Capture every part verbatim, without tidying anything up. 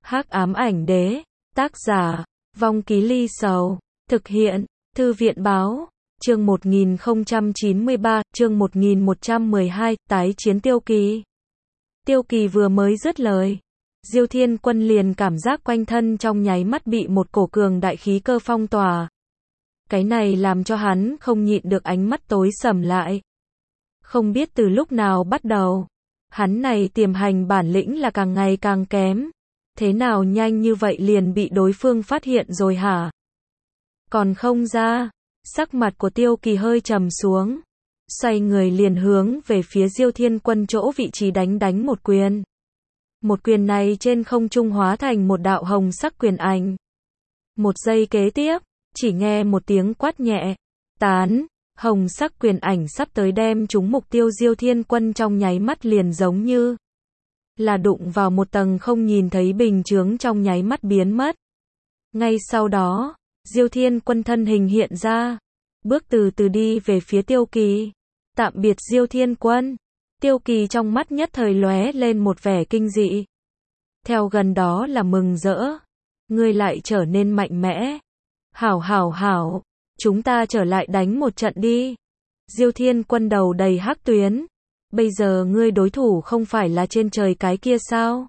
Hắc ám ảnh đế, tác giả, Vong Ký Ly Sầu, thực hiện, Thư viện báo, chương một nghìn không trăm chín mươi ba, chương một nghìn một trăm mười hai, tái chiến Tiêu Kỳ. Tiêu Kỳ vừa mới dứt lời, Diêu Thiên Quân liền cảm giác quanh thân trong nháy mắt bị một cổ cường đại khí cơ phong tỏa. Cái này làm cho hắn không nhịn được ánh mắt tối sầm lại. Không biết từ lúc nào bắt đầu, hắn này tiềm hành bản lĩnh là càng ngày càng kém. Thế nào nhanh như vậy liền bị đối phương phát hiện rồi hả? Còn không ra, sắc mặt của Tiêu Kỳ hơi trầm xuống. Xoay người liền hướng về phía Diêu Thiên Quân chỗ vị trí đánh đánh một quyền. Một quyền này trên không trung hóa thành một đạo hồng sắc quyền ảnh. Một giây kế tiếp, chỉ nghe một tiếng quát nhẹ, tán, hồng sắc quyền ảnh sắp tới đem trúng mục tiêu Diêu Thiên Quân trong nháy mắt liền giống như là đụng vào một tầng không nhìn thấy bình chướng trong nháy mắt biến mất. Ngay sau đó, Diêu Thiên Quân thân hình hiện ra, bước từ từ đi về phía Tiêu Kỳ. Tạm biệt Diêu Thiên Quân. Tiêu Kỳ trong mắt nhất thời lóe lên một vẻ kinh dị. Theo gần đó là mừng rỡ. Ngươi lại trở nên mạnh mẽ. Hảo hảo hảo, chúng ta trở lại đánh một trận đi. Diêu Thiên Quân đầu đầy hắc tuyến. Bây giờ ngươi đối thủ không phải là trên trời cái kia sao?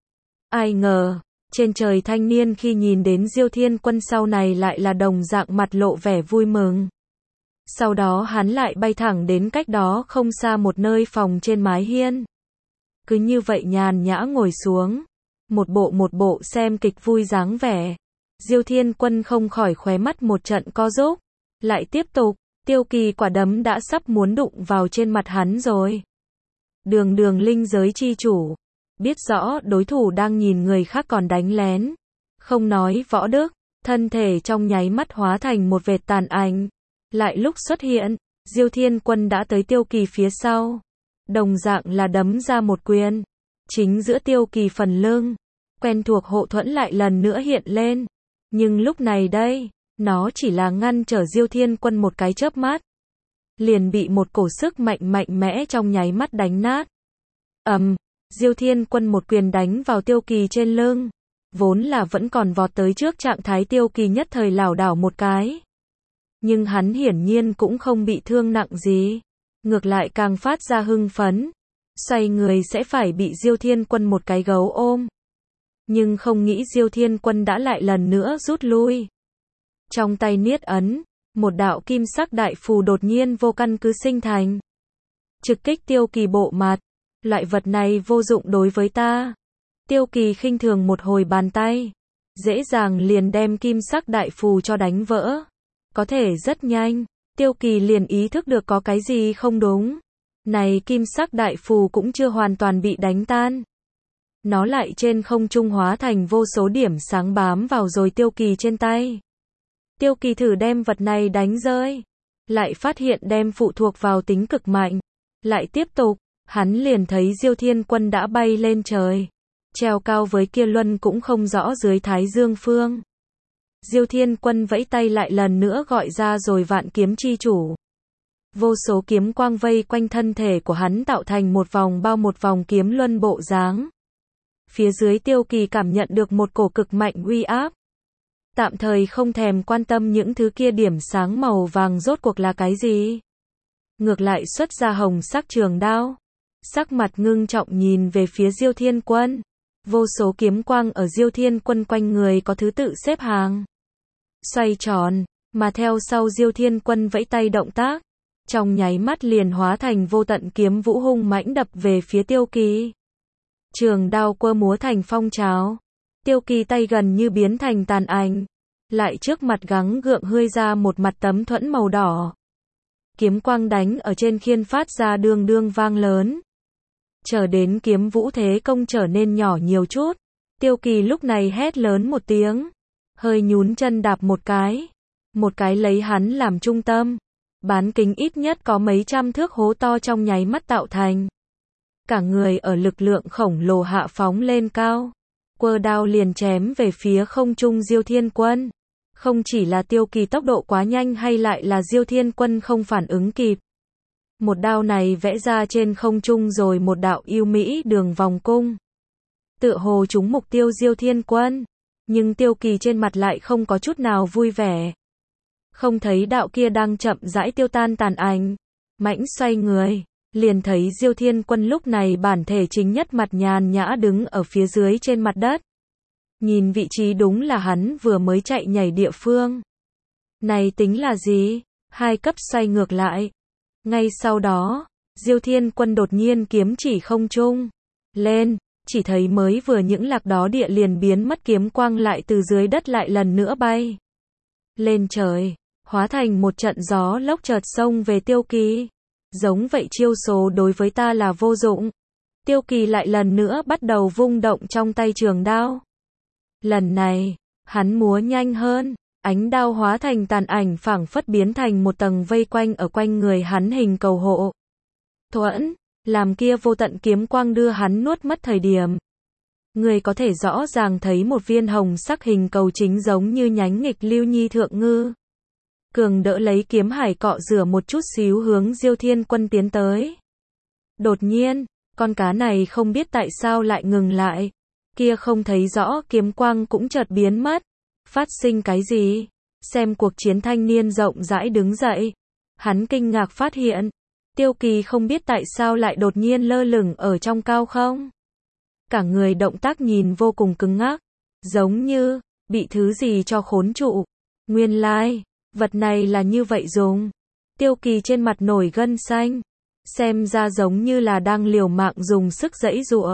Ai ngờ, trên trời thanh niên khi nhìn đến Diêu Thiên Quân sau này lại là đồng dạng mặt lộ vẻ vui mừng. Sau đó hắn lại bay thẳng đến cách đó không xa một nơi phòng trên mái hiên. Cứ như vậy nhàn nhã ngồi xuống, một bộ một bộ xem kịch vui dáng vẻ. Diêu Thiên Quân không khỏi khóe mắt một trận co rúm, lại tiếp tục, Tiêu Kỳ quả đấm đã sắp muốn đụng vào trên mặt hắn rồi. Đường đường linh giới chi chủ, biết rõ đối thủ đang nhìn người khác còn đánh lén. Không nói võ đức, thân thể trong nháy mắt hóa thành một vệt tàn ảnh. Lại lúc xuất hiện, Diêu Thiên Quân đã tới Tiêu Kỳ phía sau. Đồng dạng là đấm ra một quyền. Chính giữa Tiêu Kỳ phần lưng, quen thuộc hộ thuẫn lại lần nữa hiện lên. Nhưng lúc này đây, nó chỉ là ngăn trở Diêu Thiên Quân một cái chớp mắt. Liền bị một cổ sức mạnh mạnh mẽ trong nháy mắt đánh nát. Ầm, um, Diêu Thiên Quân một quyền đánh vào Tiêu Kỳ trên lưng. Vốn là vẫn còn vọt tới trước trạng thái Tiêu Kỳ nhất thời lảo đảo một cái. Nhưng hắn hiển nhiên cũng không bị thương nặng gì. Ngược lại càng phát ra hưng phấn. Xoay người sẽ phải bị Diêu Thiên Quân một cái gấu ôm. Nhưng không nghĩ Diêu Thiên Quân đã lại lần nữa rút lui. Trong tay niết ấn, một đạo kim sắc đại phù đột nhiên vô căn cứ sinh thành. Trực kích Tiêu Kỳ bộ mặt. Loại vật này vô dụng đối với ta. Tiêu Kỳ khinh thường một hồi bàn tay. Dễ dàng liền đem kim sắc đại phù cho đánh vỡ. Có thể rất nhanh, Tiêu Kỳ liền ý thức được có cái gì không đúng. Này kim sắc đại phù cũng chưa hoàn toàn bị đánh tan. Nó lại trên không trung hóa thành vô số điểm sáng bám vào rồi Tiêu Kỳ trên tay. Tiêu Kỳ thử đem vật này đánh rơi. Lại phát hiện đem phụ thuộc vào tính cực mạnh. Lại tiếp tục, hắn liền thấy Diêu Thiên Quân đã bay lên trời. Treo cao với kia luân cũng không rõ dưới Thái Dương phương. Diêu Thiên Quân vẫy tay lại lần nữa gọi ra rồi vạn kiếm chi chủ. Vô số kiếm quang vây quanh thân thể của hắn tạo thành một vòng bao một vòng kiếm luân bộ dáng. Phía dưới Tiêu Kỳ cảm nhận được một cổ cực mạnh uy áp. Tạm thời không thèm quan tâm những thứ kia điểm sáng màu vàng rốt cuộc là cái gì. Ngược lại xuất ra hồng sắc trường đao. Sắc mặt ngưng trọng nhìn về phía Diêu Thiên Quân. Vô số kiếm quang ở Diêu Thiên Quân quanh người có thứ tự xếp hàng. Xoay tròn, mà theo sau Diêu Thiên Quân vẫy tay động tác. Trong nháy mắt liền hóa thành vô tận kiếm vũ hung mãnh đập về phía Tiêu Kỳ. Trường đao quơ múa thành phong trào. Tiêu Kỳ tay gần như biến thành tàn ảnh. Lại trước mặt gắng gượng hươi ra một mặt tấm thuẫn màu đỏ. Kiếm quang đánh ở trên khiên phát ra đương đương vang lớn. Chờ đến kiếm vũ thế công trở nên nhỏ nhiều chút. Tiêu Kỳ lúc này hét lớn một tiếng. Hơi nhún chân đạp một cái. Một cái lấy hắn làm trung tâm. Bán kính ít nhất có mấy trăm thước hố to trong nháy mắt tạo thành. Cả người ở lực lượng khổng lồ hạ phóng lên cao. Quơ đao liền chém về phía không trung Diêu Thiên Quân. Không chỉ là Tiêu Kỳ tốc độ quá nhanh hay lại là Diêu Thiên Quân không phản ứng kịp. Một đao này vẽ ra trên không trung rồi một đạo yêu mỹ đường vòng cung. tựa hồ trúng mục tiêu Diêu Thiên Quân. Nhưng Tiêu Kỳ trên mặt lại không có chút nào vui vẻ. Không thấy đạo kia đang chậm rãi tiêu tan tàn ảnh. Mãnh xoay người, liền thấy Diêu Thiên Quân lúc này bản thể chính nhất mặt nhàn nhã đứng ở phía dưới trên mặt đất. Nhìn vị trí đúng là hắn vừa mới chạy nhảy địa phương. Này tính là gì? Hai cấp xoay ngược lại. Ngay sau đó, Diêu Thiên Quân đột nhiên kiếm chỉ không trung. Lên, chỉ thấy mới vừa những lạc đó địa liền biến mất, kiếm quang lại từ dưới đất lại lần nữa bay lên trời, hóa thành một trận gió lốc chợt xông về Tiêu Kỳ. Giống vậy chiêu số đối với ta là vô dụng. Tiêu Kỳ lại lần nữa bắt đầu vung động trong tay trường đao. Lần này, hắn múa nhanh hơn, ánh đao hóa thành tàn ảnh phảng phất biến thành một tầng vây quanh ở quanh người hắn hình cầu hộ thuẫn, làm kia vô tận kiếm quang đưa hắn nuốt mất thời điểm. Người có thể rõ ràng thấy một viên hồng sắc hình cầu chính giống như nhánh nghịch lưu nhi thượng ngư. Cường đỡ lấy kiếm hải cọ rửa một chút xíu hướng Diêu Thiên Quân tiến tới. Đột nhiên, con cá này không biết tại sao lại ngừng lại. Kia không thấy rõ kiếm quang cũng chợt biến mất. Phát sinh cái gì? Xem cuộc chiến thanh niên rộng rãi đứng dậy. Hắn kinh ngạc phát hiện. Tiêu Kỳ không biết tại sao lại đột nhiên lơ lửng ở trong cao không. Cả người động tác nhìn vô cùng cứng ngắc. Giống như, bị thứ gì cho khốn trụ. Nguyên lai, vật này là như vậy dùng. Tiêu Kỳ trên mặt nổi gân xanh. Xem ra giống như là đang liều mạng dùng sức giãy giụa.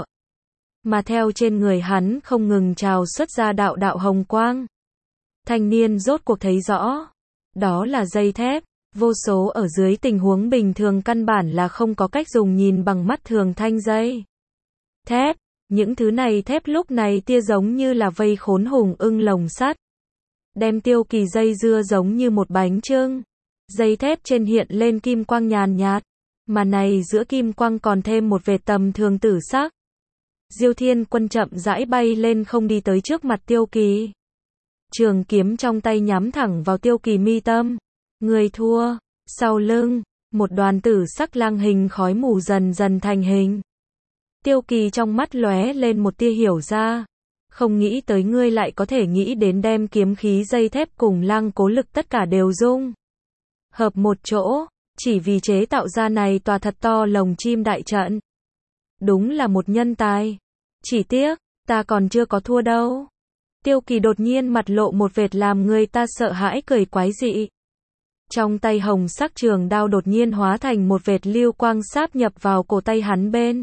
Mà theo trên người hắn không ngừng trào xuất ra đạo đạo hồng quang. Thanh niên rốt cuộc thấy rõ. Đó là dây thép. Vô số ở dưới tình huống bình thường căn bản là không có cách dùng nhìn bằng mắt thường thanh dây thép. Những thứ này thép lúc này tia giống như là vây khốn hùng ưng lồng sắt. Đem Tiêu Kỳ dây dưa giống như một bánh chưng. Dây thép trên hiện lên kim quang nhàn nhạt. Mà này giữa kim quang còn thêm một vệt tầm thường tử sắc. Diêu Thiên Quân chậm rãi bay lên không đi tới trước mặt Tiêu Kỳ. Trường kiếm trong tay nhắm thẳng vào Tiêu Kỳ mi tâm. Người thua. Sau lưng, một đoàn tử sắc lang hình khói mù dần dần thành hình. Tiêu Kỳ trong mắt lóe lên một tia hiểu ra. Không nghĩ tới ngươi lại có thể nghĩ đến đem kiếm khí dây thép cùng lang cố lực tất cả đều dung hợp một chỗ, chỉ vì chế tạo ra này tòa thật to lồng chim đại trận. Đúng là một nhân tài. Chỉ tiếc, ta còn chưa có thua đâu. Tiêu Kỳ đột nhiên mặt lộ một vệt làm người ta sợ hãi cười quái dị. Trong tay hồng sắc trường đao đột nhiên hóa thành một vệt lưu quang sáp nhập vào cổ tay hắn bên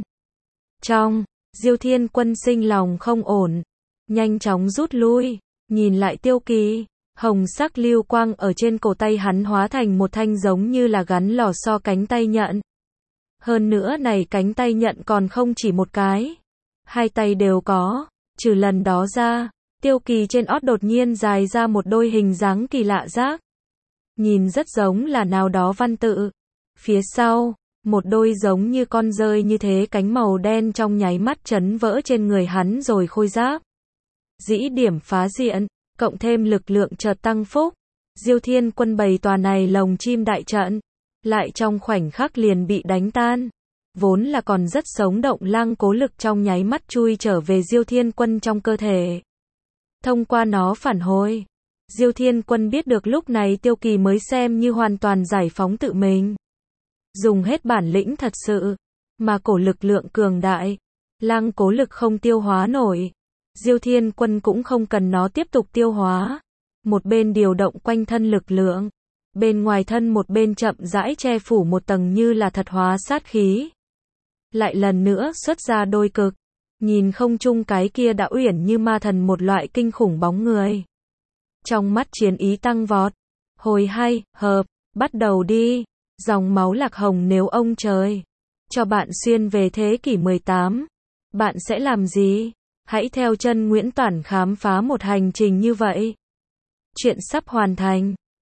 trong. Diêu Thiên Quân sinh lòng không ổn, nhanh chóng rút lui, nhìn lại Tiêu Kỳ, hồng sắc lưu quang ở trên cổ tay hắn hóa thành một thanh giống như là gắn lò xo cánh tay nhận. Hơn nữa này cánh tay nhận còn không chỉ một cái, hai tay đều có, trừ lần đó ra, Tiêu Kỳ trên ót đột nhiên dài ra một đôi hình dáng kỳ lạ giác. Nhìn rất giống là nào đó văn tự. Phía sau, một đôi giống như con dơi như thế cánh màu đen trong nháy mắt chấn vỡ trên người hắn rồi khôi giáp. Dĩ điểm phá diện, cộng thêm lực lượng chợt tăng phúc. Diêu Thiên Quân bày tòa này lồng chim đại trận, lại trong khoảnh khắc liền bị đánh tan. Vốn là còn rất sống động lang cố lực trong nháy mắt chui trở về Diêu Thiên Quân trong cơ thể. Thông qua nó phản hồi, Diêu Thiên Quân biết được lúc này Tiêu Kỳ mới xem như hoàn toàn giải phóng tự mình. Dùng hết bản lĩnh thật sự, mà cổ lực lượng cường đại, lang cố lực không tiêu hóa nổi. Diêu Thiên Quân cũng không cần nó tiếp tục tiêu hóa. Một bên điều động quanh thân lực lượng, bên ngoài thân một bên chậm rãi che phủ một tầng như là thật hóa sát khí. Lại lần nữa xuất ra đôi cực, nhìn không chung cái kia đã uyển như ma thần một loại kinh khủng bóng người. Trong mắt chiến ý tăng vọt. Hồi hay, hợp, bắt đầu đi. Dòng máu lạc hồng nếu ông trời cho bạn xuyên về thế kỷ mười tám, bạn sẽ làm gì? Hãy theo chân Nguyễn Toản khám phá một hành trình như vậy. Chuyện sắp hoàn thành.